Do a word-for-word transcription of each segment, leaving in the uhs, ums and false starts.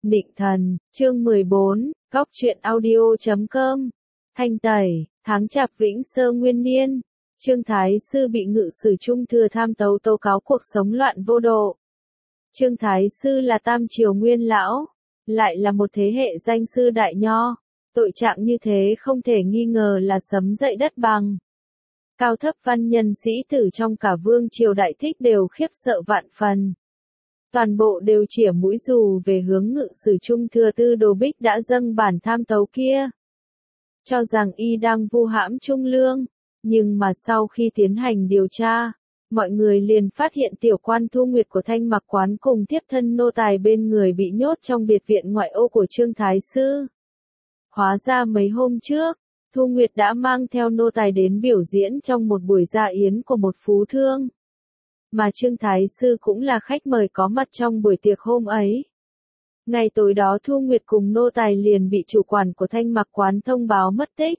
Định thần, chương mười bốn, góc truyện audio chấm com. Thanh tẩy, tháng chạp Vĩnh Sơ Nguyên Niên. Trương Thái Sư bị ngự sử Trung Thừa tham tấu tố cáo cuộc sống loạn vô độ. Trương Thái Sư là tam triều nguyên lão, lại là một thế hệ danh sư đại nho. Tội trạng như thế không thể nghi ngờ là sấm dậy đất bằng. Cao thấp văn nhân sĩ tử trong cả vương triều đại thích đều khiếp sợ vạn phần. Toàn bộ đều chĩa mũi dù về hướng ngự sử Trung Thừa Tư Đồ Bích đã dâng bản tham tấu kia. Cho rằng y đang vu hãm Trung Lương, nhưng mà sau khi tiến hành điều tra, mọi người liền phát hiện tiểu quan Thu Nguyệt của Thanh Mặc Quán cùng tiếp thân nô tài bên người bị nhốt trong biệt viện ngoại ô của Trương Thái Sư. Hóa ra mấy hôm trước, Thu Nguyệt đã mang theo nô tài đến biểu diễn trong một buổi gia yến của một phú thương. Mà Trương Thái Sư cũng là khách mời có mặt trong buổi tiệc hôm ấy. Ngày tối đó Thu Nguyệt cùng nô tài liền bị chủ quản của Thanh Mặc Quán thông báo mất tích.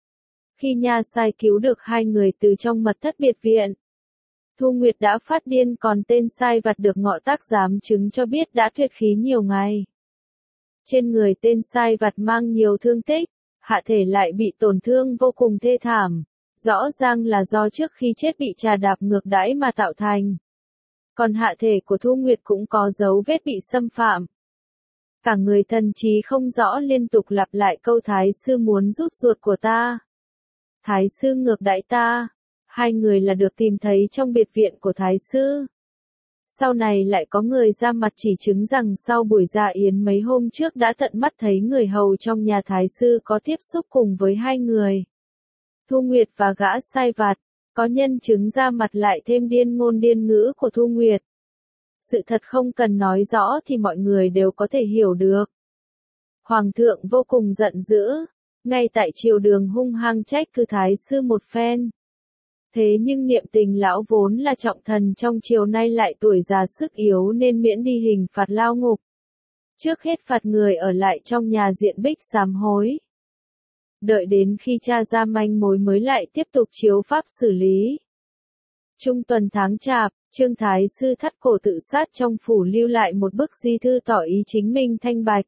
Khi nha sai cứu được hai người từ trong mật thất biệt viện, Thu Nguyệt đã phát điên, còn tên sai vặt được ngọ tác giám chứng cho biết đã tuyệt khí nhiều ngày. Trên người tên sai vặt mang nhiều thương tích, hạ thể lại bị tổn thương vô cùng thê thảm. Rõ ràng là do trước khi chết bị trà đạp ngược đãi mà tạo thành. Còn hạ thể của Thu Nguyệt cũng có dấu vết bị xâm phạm. Cả người thần trí không rõ liên tục lặp lại câu Thái Sư muốn rút ruột của ta. Thái Sư ngược đãi ta. Hai người là được tìm thấy trong biệt viện của Thái Sư. Sau này lại có người ra mặt chỉ chứng rằng sau buổi gia yến mấy hôm trước đã tận mắt thấy người hầu trong nhà Thái Sư có tiếp xúc cùng với hai người. Thu Nguyệt và gã sai vặt, có nhân chứng ra mặt lại thêm điên ngôn điên ngữ của Thu Nguyệt. Sự thật không cần nói rõ thì mọi người đều có thể hiểu được. Hoàng thượng vô cùng giận dữ, ngay tại triều đường hung hăng trách cứ Thái Sư một phen. Thế nhưng Niệm Tình lão vốn là trọng thần trong triều nay lại tuổi già sức yếu nên miễn đi hình phạt lao ngục. Trước hết phạt người ở lại trong nhà diện bích sám hối. Đợi đến khi tra ra manh mối mới lại tiếp tục chiếu pháp xử lý. Trung tuần tháng chạp, Trương Thái Sư thắt cổ tự sát trong phủ lưu lại một bức di thư tỏ ý chính mình thanh bạch.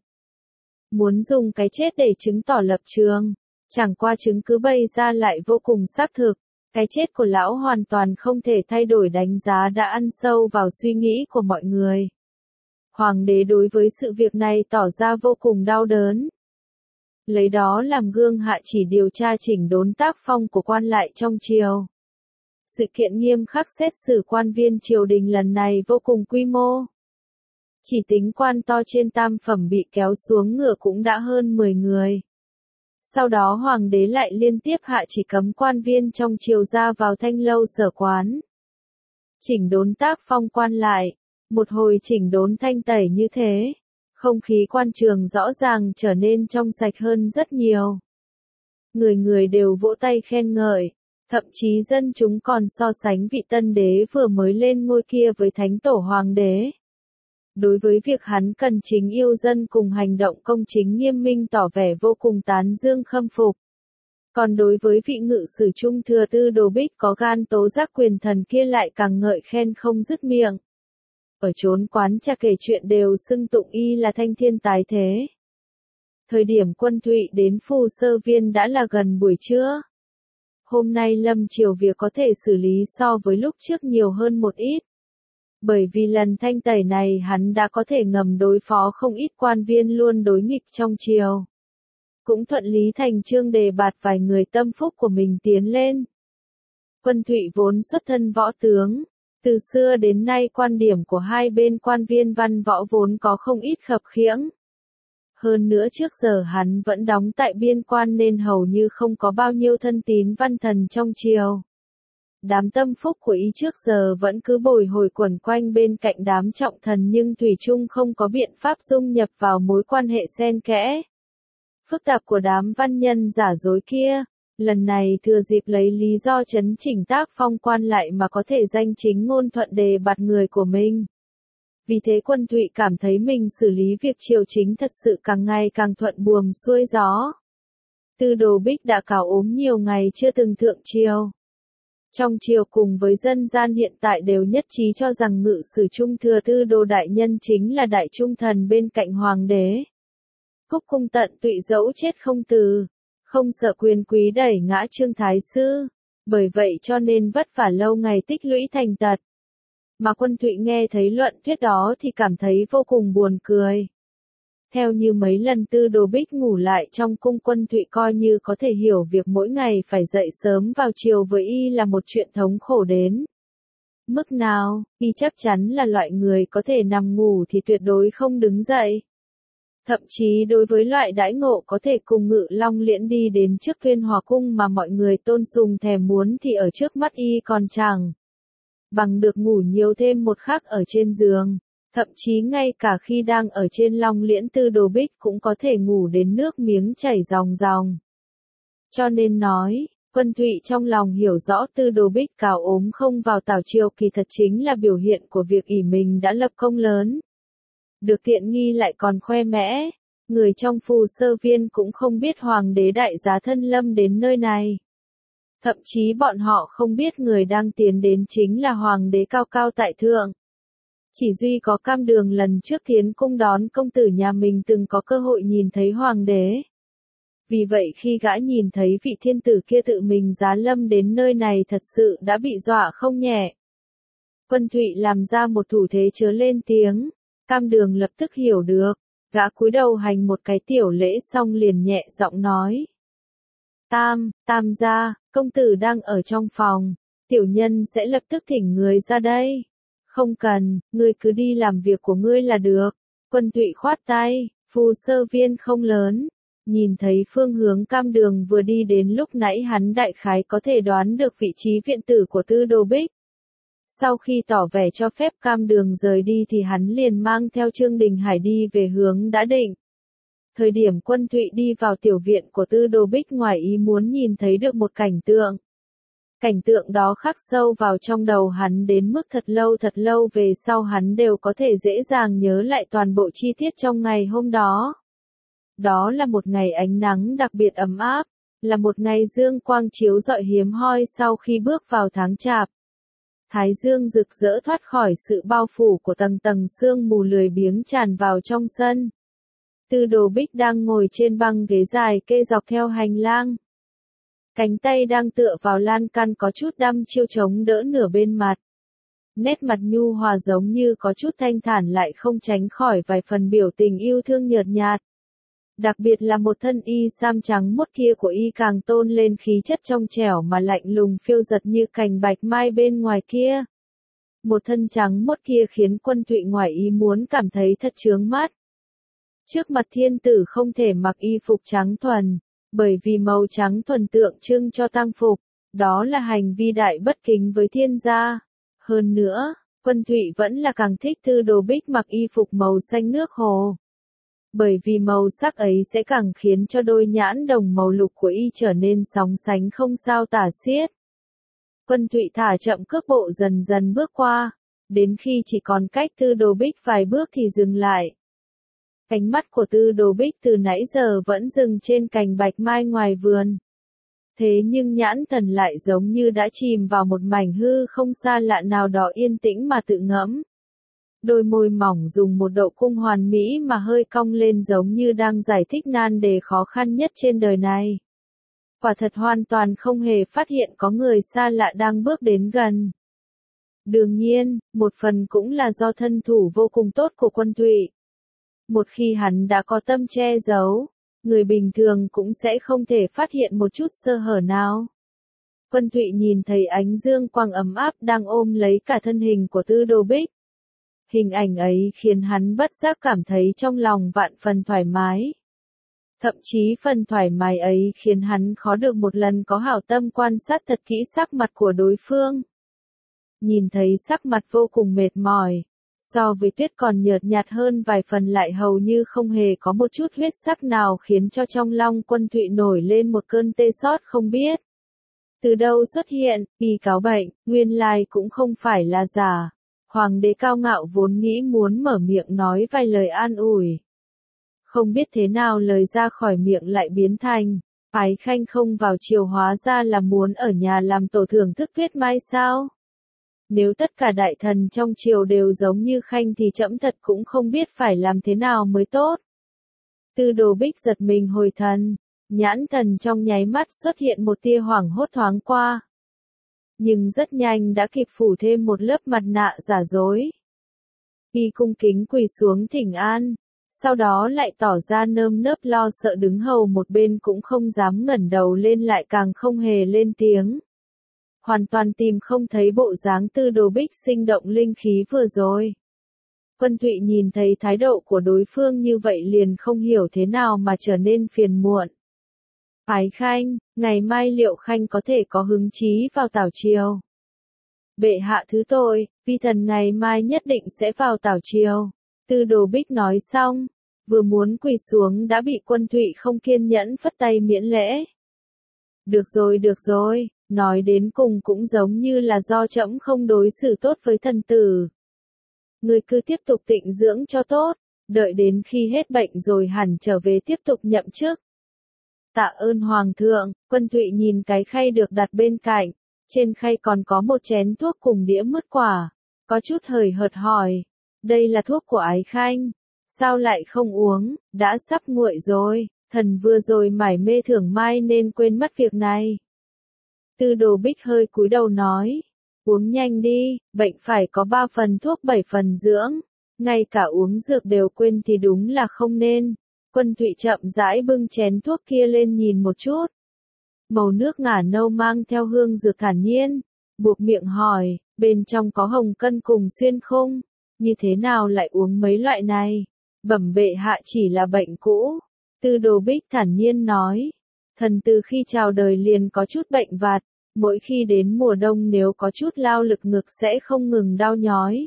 Muốn dùng cái chết để chứng tỏ lập trường, chẳng qua chứng cứ bày ra lại vô cùng xác thực. Cái chết của lão hoàn toàn không thể thay đổi đánh giá đã ăn sâu vào suy nghĩ của mọi người. Hoàng đế đối với sự việc này tỏ ra vô cùng đau đớn. Lấy đó làm gương hạ chỉ điều tra chỉnh đốn tác phong của quan lại trong triều. Sự kiện nghiêm khắc xét xử quan viên triều đình lần này vô cùng quy mô. Chỉ tính quan to trên tam phẩm bị kéo xuống ngựa cũng đã hơn mười người. Sau đó hoàng đế lại liên tiếp hạ chỉ cấm quan viên trong triều ra vào thanh lâu sở quán. Chỉnh đốn tác phong quan lại, một hồi chỉnh đốn thanh tẩy như thế. Không khí quan trường rõ ràng trở nên trong sạch hơn rất nhiều. Người người đều vỗ tay khen ngợi, thậm chí dân chúng còn so sánh vị tân đế vừa mới lên ngôi kia với thánh tổ hoàng đế. Đối với việc hắn cần chính yêu dân cùng hành động công chính nghiêm minh tỏ vẻ vô cùng tán dương khâm phục. Còn đối với vị ngự sử Trung Thừa Tư Đồ Bích có gan tố giác quyền thần kia lại càng ngợi khen không dứt miệng. Ở chốn quán trà kể chuyện đều xưng tụng y là thanh thiên tái thế. Thời điểm Quân Thụy đến Phù Sơ Viên đã là gần buổi trưa. Hôm nay lâm triều việc có thể xử lý so với lúc trước nhiều hơn một ít. Bởi vì lần thanh tẩy này hắn đã có thể ngầm đối phó không ít quan viên luôn đối nghịch trong triều. Cũng thuận lý thành chương đề bạt vài người tâm phúc của mình tiến lên. Quân Thụy vốn xuất thân võ tướng. Từ xưa đến nay quan điểm của hai bên quan viên văn võ vốn có không ít khập khiễng. Hơn nữa trước giờ hắn vẫn đóng tại biên quan nên hầu như không có bao nhiêu thân tín văn thần trong triều. Đám tâm phúc của y trước giờ vẫn cứ bồi hồi quẩn quanh bên cạnh đám trọng thần nhưng thủy chung không có biện pháp dung nhập vào mối quan hệ xen kẽ phức tạp của đám văn nhân giả dối kia. Lần này thừa dịp lấy lý do chấn chỉnh tác phong quan lại mà có thể danh chính ngôn thuận đề bạt người của mình. Vì thế Quân Thụy cảm thấy mình xử lý việc triều chính thật sự càng ngày càng thuận buồm xuôi gió. Tư Đồ Bích đã cáo ốm nhiều ngày chưa từng thượng triều. Trong triều cùng với dân gian hiện tại đều nhất trí cho rằng ngự sử trung thừa Tư Đồ đại nhân chính là đại trung thần bên cạnh hoàng đế. Cúc cung tận tụy dẫu chết không từ, không sợ quyền quý đẩy ngã Trương Thái Sư, bởi vậy cho nên vất vả lâu ngày tích lũy thành tật. Mà Quân Thụy nghe thấy luận thuyết đó thì cảm thấy vô cùng buồn cười. Theo như mấy lần Tư Đồ Bích ngủ lại trong cung, Quân Thụy coi như có thể hiểu việc mỗi ngày phải dậy sớm vào chiều với y là một chuyện thống khổ đến mức nào, y chắc chắn là loại người có thể nằm ngủ thì tuyệt đối không đứng dậy. Thậm chí đối với loại đãi ngộ có thể cùng Ngự Long Liễn đi đến trước Tuyên Hòa cung mà mọi người tôn sùng thèm muốn thì ở trước mắt y còn chẳng bằng được ngủ nhiều thêm một khắc ở trên giường. Thậm chí ngay cả khi đang ở trên Long Liễn, Tư Đồ Bích cũng có thể ngủ đến nước miếng chảy ròng ròng. Cho nên nói, Quân Thụy trong lòng hiểu rõ Tư Đồ Bích cào ốm không vào tảo triều kỳ thật chính là biểu hiện của việc ỷ mình đã lập công lớn. Được tiện nghi lại còn khoe mẽ, người trong Phù Sơ Viên cũng không biết hoàng đế đại giá thân lâm đến nơi này. Thậm chí bọn họ không biết người đang tiến đến chính là hoàng đế cao cao tại thượng. Chỉ duy có Cam Đường lần trước tiến cung đón công tử nhà mình từng có cơ hội nhìn thấy hoàng đế. Vì vậy khi gã nhìn thấy vị thiên tử kia tự mình giá lâm đến nơi này thật sự đã bị dọa không nhẹ. Quân Thụy làm ra một thủ thế chớ lên tiếng, Cam Đường lập tức hiểu được, gã cúi đầu hành một cái tiểu lễ xong liền nhẹ giọng nói. Tam, Tam gia, công tử đang ở trong phòng, tiểu nhân sẽ lập tức thỉnh người ra đây. Không cần, ngươi cứ đi làm việc của ngươi là được. Quân Thụy khoát tay, Phù Sơ Viên không lớn. Nhìn thấy phương hướng Cam Đường vừa đi đến lúc nãy hắn đại khái có thể đoán được vị trí viện tử của Tư Đồ Bích. Sau khi tỏ vẻ cho phép Cam Đường rời đi thì hắn liền mang theo Trương Đình Hải đi về hướng đã định. Thời điểm Quân Thụy đi vào tiểu viện của Tư Đồ Bích ngoài ý muốn nhìn thấy được một cảnh tượng. Cảnh tượng đó khắc sâu vào trong đầu hắn đến mức thật lâu thật lâu về sau hắn đều có thể dễ dàng nhớ lại toàn bộ chi tiết trong ngày hôm đó. Đó là một ngày ánh nắng đặc biệt ấm áp, là một ngày dương quang chiếu rọi hiếm hoi sau khi bước vào tháng Chạp. Thái dương rực rỡ thoát khỏi sự bao phủ của tầng tầng sương mù lười biếng tràn vào trong sân. Tư Đồ Bích đang ngồi trên băng ghế dài kê dọc theo hành lang. Cánh tay đang tựa vào lan can có chút đăm chiêu chống đỡ nửa bên mặt. Nét mặt nhu hòa giống như có chút thanh thản lại không tránh khỏi vài phần biểu tình yêu thương nhợt nhạt. Đặc biệt là một thân y sam trắng muốt kia của y càng tôn lên khí chất trong trẻo mà lạnh lùng phiêu giật như cành bạch mai bên ngoài kia. Một thân trắng muốt kia khiến Quân Thụy ngoài ý muốn cảm thấy thật chướng mắt. Trước mặt thiên tử không thể mặc y phục trắng thuần, bởi vì màu trắng thuần tượng trưng cho tang phục, đó là hành vi đại bất kính với thiên gia. Hơn nữa, Quân Thụy vẫn là càng thích Tư Đồ Bích mặc y phục màu xanh nước hồ. Bởi vì màu sắc ấy sẽ càng khiến cho đôi nhãn đồng màu lục của y trở nên sóng sánh không sao tả xiết. Quân Thụy thả chậm cước bộ dần dần bước qua, đến khi chỉ còn cách Tư Đồ Bích vài bước thì dừng lại. Cánh mắt của Tư Đồ Bích từ nãy giờ vẫn dừng trên cành bạch mai ngoài vườn. Thế nhưng nhãn thần lại giống như đã chìm vào một mảnh hư không xa lạ nào đó yên tĩnh mà tự ngẫm. Đôi môi mỏng dùng một độ cung hoàn mỹ mà hơi cong lên giống như đang giải thích nan đề khó khăn nhất trên đời này. Quả thật hoàn toàn không hề phát hiện có người xa lạ đang bước đến gần. Đương nhiên, một phần cũng là do thân thủ vô cùng tốt của Quân Thụy. Một khi hắn đã có tâm che giấu, người bình thường cũng sẽ không thể phát hiện một chút sơ hở nào. Quân Thụy nhìn thấy ánh dương quang ấm áp đang ôm lấy cả thân hình của Tư Đồ Bích. Hình ảnh ấy khiến hắn bất giác cảm thấy trong lòng vạn phần thoải mái. Thậm chí phần thoải mái ấy khiến hắn khó được một lần có hảo tâm quan sát thật kỹ sắc mặt của đối phương. Nhìn thấy sắc mặt vô cùng mệt mỏi, so với tuyết còn nhợt nhạt hơn vài phần lại hầu như không hề có một chút huyết sắc nào khiến cho trong lòng Quân Thụy nổi lên một cơn tê xót không biết. Từ đâu xuất hiện, y cáo bệnh, nguyên lai cũng không phải là giả. Hoàng đế cao ngạo vốn nghĩ muốn mở miệng nói vài lời an ủi. Không biết thế nào lời ra khỏi miệng lại biến thành, Ái Khanh không vào triều hóa ra là muốn ở nhà làm tổ thưởng thức tuyết mai sao? Nếu tất cả đại thần trong triều đều giống như Khanh thì trẫm thật cũng không biết phải làm thế nào mới tốt. Tư Đồ Bích giật mình hồi thần, nhãn thần trong nháy mắt xuất hiện một tia hoảng hốt thoáng qua. Nhưng rất nhanh đã kịp phủ thêm một lớp mặt nạ giả dối. Y cung kính quỳ xuống thỉnh an, sau đó lại tỏ ra nơm nớp lo sợ đứng hầu một bên cũng không dám ngẩng đầu lên lại càng không hề lên tiếng. Hoàn toàn tìm không thấy bộ dáng Tư Đồ Bích sinh động linh khí vừa rồi. Quân Thụy nhìn thấy thái độ của đối phương như vậy liền không hiểu thế nào mà trở nên phiền muộn. Ái Khanh, ngày mai Liệu Khanh có thể có hứng chí vào Tảo Triều. Bệ hạ thứ tội, vi thần ngày mai nhất định sẽ vào Tảo Triều. Tư Đồ Bích nói xong, vừa muốn quỳ xuống đã bị Quân Thụy không kiên nhẫn phất tay miễn lễ. Được rồi được rồi, nói đến cùng cũng giống như là do trẫm không đối xử tốt với thần tử. Người cứ tiếp tục tịnh dưỡng cho tốt, đợi đến khi hết bệnh rồi hẳn trở về tiếp tục nhậm chức. Tạ ơn Hoàng thượng. Quân Thụy nhìn cái khay được đặt bên cạnh, trên khay còn có một chén thuốc cùng đĩa mứt quả, có chút hời hợt hỏi, đây là thuốc của Ái Khanh, sao lại không uống, đã sắp nguội rồi, thần vừa rồi mải mê thưởng mai nên quên mất việc này. Tư Đồ Bích hơi cúi đầu nói, uống nhanh đi, bệnh phải có ba phần thuốc bảy phần dưỡng, ngay cả uống dược đều quên thì đúng là không nên. Quân Thụy chậm rãi bưng chén thuốc kia lên nhìn một chút. Màu nước ngả nâu mang theo hương dược thản nhiên, buộc miệng hỏi, bên trong có hồng cân cùng xuyên khung, như thế nào lại uống mấy loại này? Bẩm bệ hạ chỉ là bệnh cũ. Tư Đồ Bích thản nhiên nói, thần từ khi chào đời liền có chút bệnh vặt, mỗi khi đến mùa đông nếu có chút lao lực ngực sẽ không ngừng đau nhói.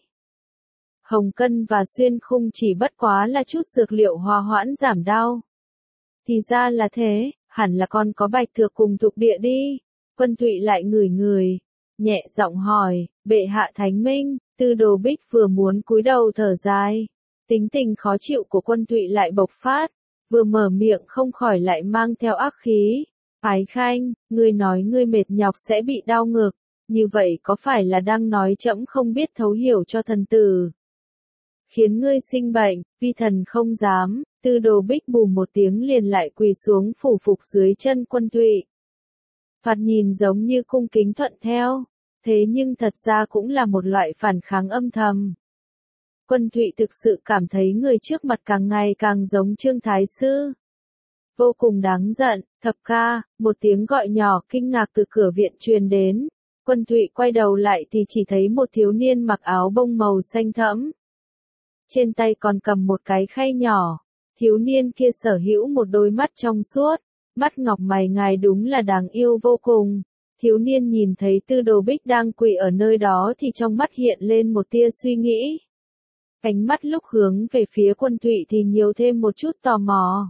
Hồng cân và xuyên khung chỉ bất quá là chút dược liệu hòa hoãn giảm đau. Thì ra là thế, hẳn là con có bạch thược cùng thục địa đi. Quân Thụy lại ngửi ngửi, nhẹ giọng hỏi, bệ hạ thánh minh. Tư Đồ Bích vừa muốn cúi đầu thở dài, tính tình khó chịu của Quân Thụy lại bộc phát, vừa mở miệng không khỏi lại mang theo ác khí. Ái Khanh, ngươi nói ngươi mệt nhọc sẽ bị đau ngực, như vậy có phải là đang nói trẫm không biết thấu hiểu cho thần tử? Khiến ngươi sinh bệnh, vi thần không dám. Tư Đồ Bích bù một tiếng liền lại quỳ xuống phủ phục dưới chân Quân Thụy. Thoạt nhìn giống như cung kính thuận theo, thế nhưng thật ra cũng là một loại phản kháng âm thầm. Quân Thụy thực sự cảm thấy người trước mặt càng ngày càng giống Trương Thái Sư. Vô cùng đáng giận. Thập ca, một tiếng gọi nhỏ kinh ngạc từ cửa viện truyền đến. Quân Thụy quay đầu lại thì chỉ thấy một thiếu niên mặc áo bông màu xanh thẫm. Trên tay còn cầm một cái khay nhỏ. Thiếu niên kia sở hữu một đôi mắt trong suốt, mắt ngọc mày ngài đúng là đáng yêu vô cùng. Thiếu niên nhìn thấy Tư Đồ Bích đang quỳ ở nơi đó thì trong mắt hiện lên một tia suy nghĩ. Ánh mắt lúc hướng về phía Quân Thụy thì nhiều thêm một chút tò mò.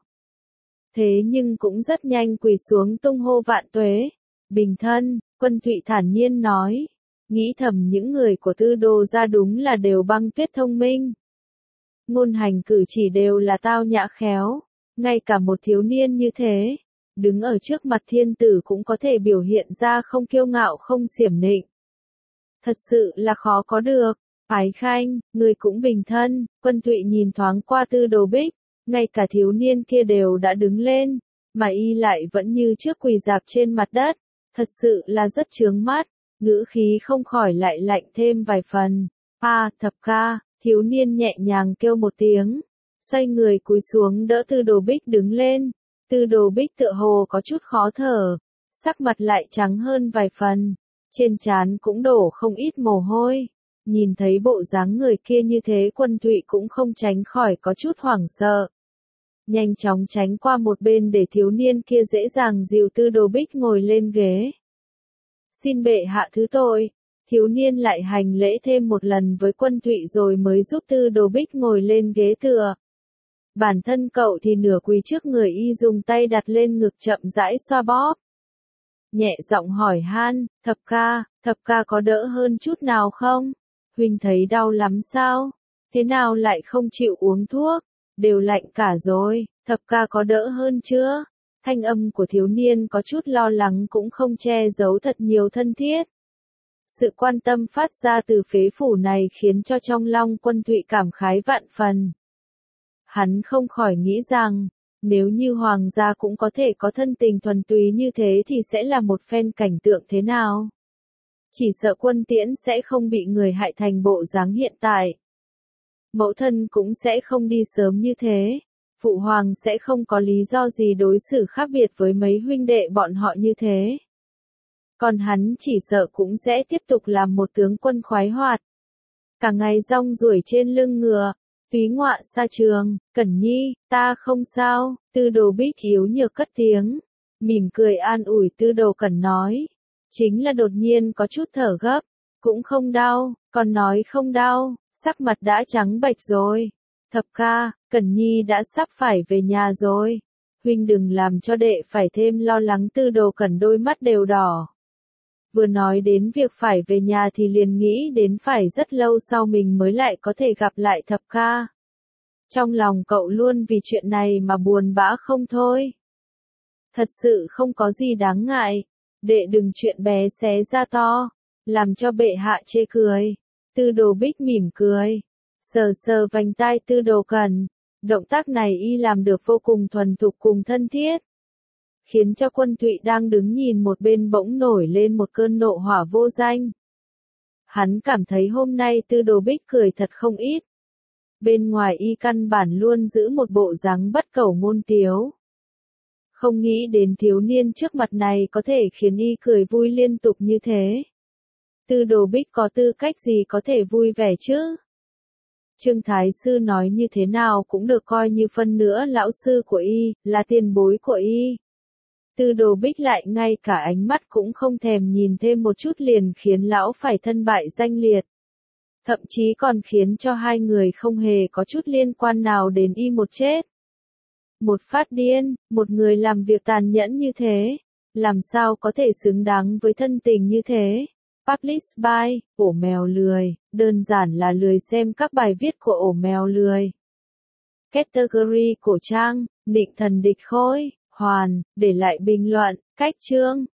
Thế nhưng cũng rất nhanh quỳ xuống tung hô vạn tuế. Bình thân, Quân Thụy thản nhiên nói. Nghĩ thầm những người của Tư Đồ ra đúng là đều băng tuyết thông minh. Ngôn hành cử chỉ đều là tao nhã khéo, ngay cả một thiếu niên như thế, đứng ở trước mặt thiên tử cũng có thể biểu hiện ra không kiêu ngạo không xiểm nịnh. Thật sự là khó có được. Ái Khanh, người cũng bình thân. Quân Thụy nhìn thoáng qua Tư Đồ Bích, ngay cả thiếu niên kia đều đã đứng lên, mà y lại vẫn như trước quỳ rạp trên mặt đất, thật sự là rất chướng mắt, ngữ khí không khỏi lại lạnh thêm vài phần. A, thập ca. Thiếu niên nhẹ nhàng kêu một tiếng, xoay người cúi xuống đỡ Tư Đồ Bích đứng lên. Tư Đồ Bích tựa hồ có chút khó thở, sắc mặt lại trắng hơn vài phần, trên trán cũng đổ không ít mồ hôi. Nhìn thấy bộ dáng người kia như thế Quân Thụy cũng không tránh khỏi có chút hoảng sợ. Nhanh chóng tránh qua một bên để thiếu niên kia dễ dàng dìu Tư Đồ Bích ngồi lên ghế. Xin bệ hạ thứ tội. Thiếu niên lại hành lễ thêm một lần với Quân Thụy rồi mới giúp Tư Đồ Bích ngồi lên ghế tựa. Bản thân cậu thì nửa quỳ trước người y dùng tay đặt lên ngực chậm rãi xoa bóp. Nhẹ giọng hỏi han, thập ca, thập ca có đỡ hơn chút nào không? Huynh thấy đau lắm sao? Thế nào lại không chịu uống thuốc? Đều lạnh cả rồi, thập ca có đỡ hơn chưa? Thanh âm của thiếu niên có chút lo lắng cũng không che giấu thật nhiều thân thiết. Sự quan tâm phát ra từ phế phủ này khiến cho trong lòng Quân Thụy cảm khái vạn phần. Hắn không khỏi nghĩ rằng, nếu như hoàng gia cũng có thể có thân tình thuần túy như thế thì sẽ là một phen cảnh tượng thế nào? Chỉ sợ Quân Tiễn sẽ không bị người hại thành bộ dáng hiện tại. Mẫu thân cũng sẽ không đi sớm như thế. Phụ hoàng sẽ không có lý do gì đối xử khác biệt với mấy huynh đệ bọn họ như thế. Còn hắn chỉ sợ cũng sẽ tiếp tục làm một tướng quân khoái hoạt. Cả ngày rong ruổi trên lưng ngựa, túy ngọa xa trường. Cẩn Nhi, ta không sao. Tư Đồ Bích yếu nhược cất tiếng, mỉm cười an ủi Tư Đồ Cẩn nói. Chính là đột nhiên có chút thở gấp, cũng không đau, còn nói không đau, sắc mặt đã trắng bệch rồi. Thập ca, Cẩn Nhi đã sắp phải về nhà rồi. Huynh đừng làm cho đệ phải thêm lo lắng. Tư Đồ Cẩn đôi mắt đều đỏ. Vừa nói đến việc phải về nhà thì liền nghĩ đến phải rất lâu sau mình mới lại có thể gặp lại thập ca. Trong lòng cậu luôn vì chuyện này mà buồn bã không thôi. Thật sự không có gì đáng ngại. Đệ đừng chuyện bé xé ra to, làm cho bệ hạ chê cười. Tư Đồ Bích mỉm cười, sờ sờ vành tai Tư Đồ Cẩn. Động tác này y làm được vô cùng thuần thục cùng thân thiết. Khiến cho Quân Thụy đang đứng nhìn một bên bỗng nổi lên một cơn nộ hỏa vô danh. Hắn cảm thấy hôm nay Tư Đồ Bích cười thật không ít. Bên ngoài y căn bản luôn giữ một bộ dáng bất cẩu ngôn tiếu. Không nghĩ đến thiếu niên trước mặt này có thể khiến y cười vui liên tục như thế. Tư Đồ Bích có tư cách gì có thể vui vẻ chứ? Trương Thái Sư nói như thế nào cũng được coi như phân nữa lão sư của y, là tiền bối của y. Tư Đồ Bích lại ngay cả ánh mắt cũng không thèm nhìn thêm một chút liền khiến lão phải thân bại danh liệt. Thậm chí còn khiến cho hai người không hề có chút liên quan nào đến y một chết. Một phát điên, một người làm việc tàn nhẫn như thế, làm sao có thể xứng đáng với thân tình như thế. Publish by, ổ mèo lười, đơn giản là lười xem các bài viết của ổ mèo lười. Category cổ trang, Nịnh Thần Địch Khôi, Hoàn, để lại bình luận, cách chương.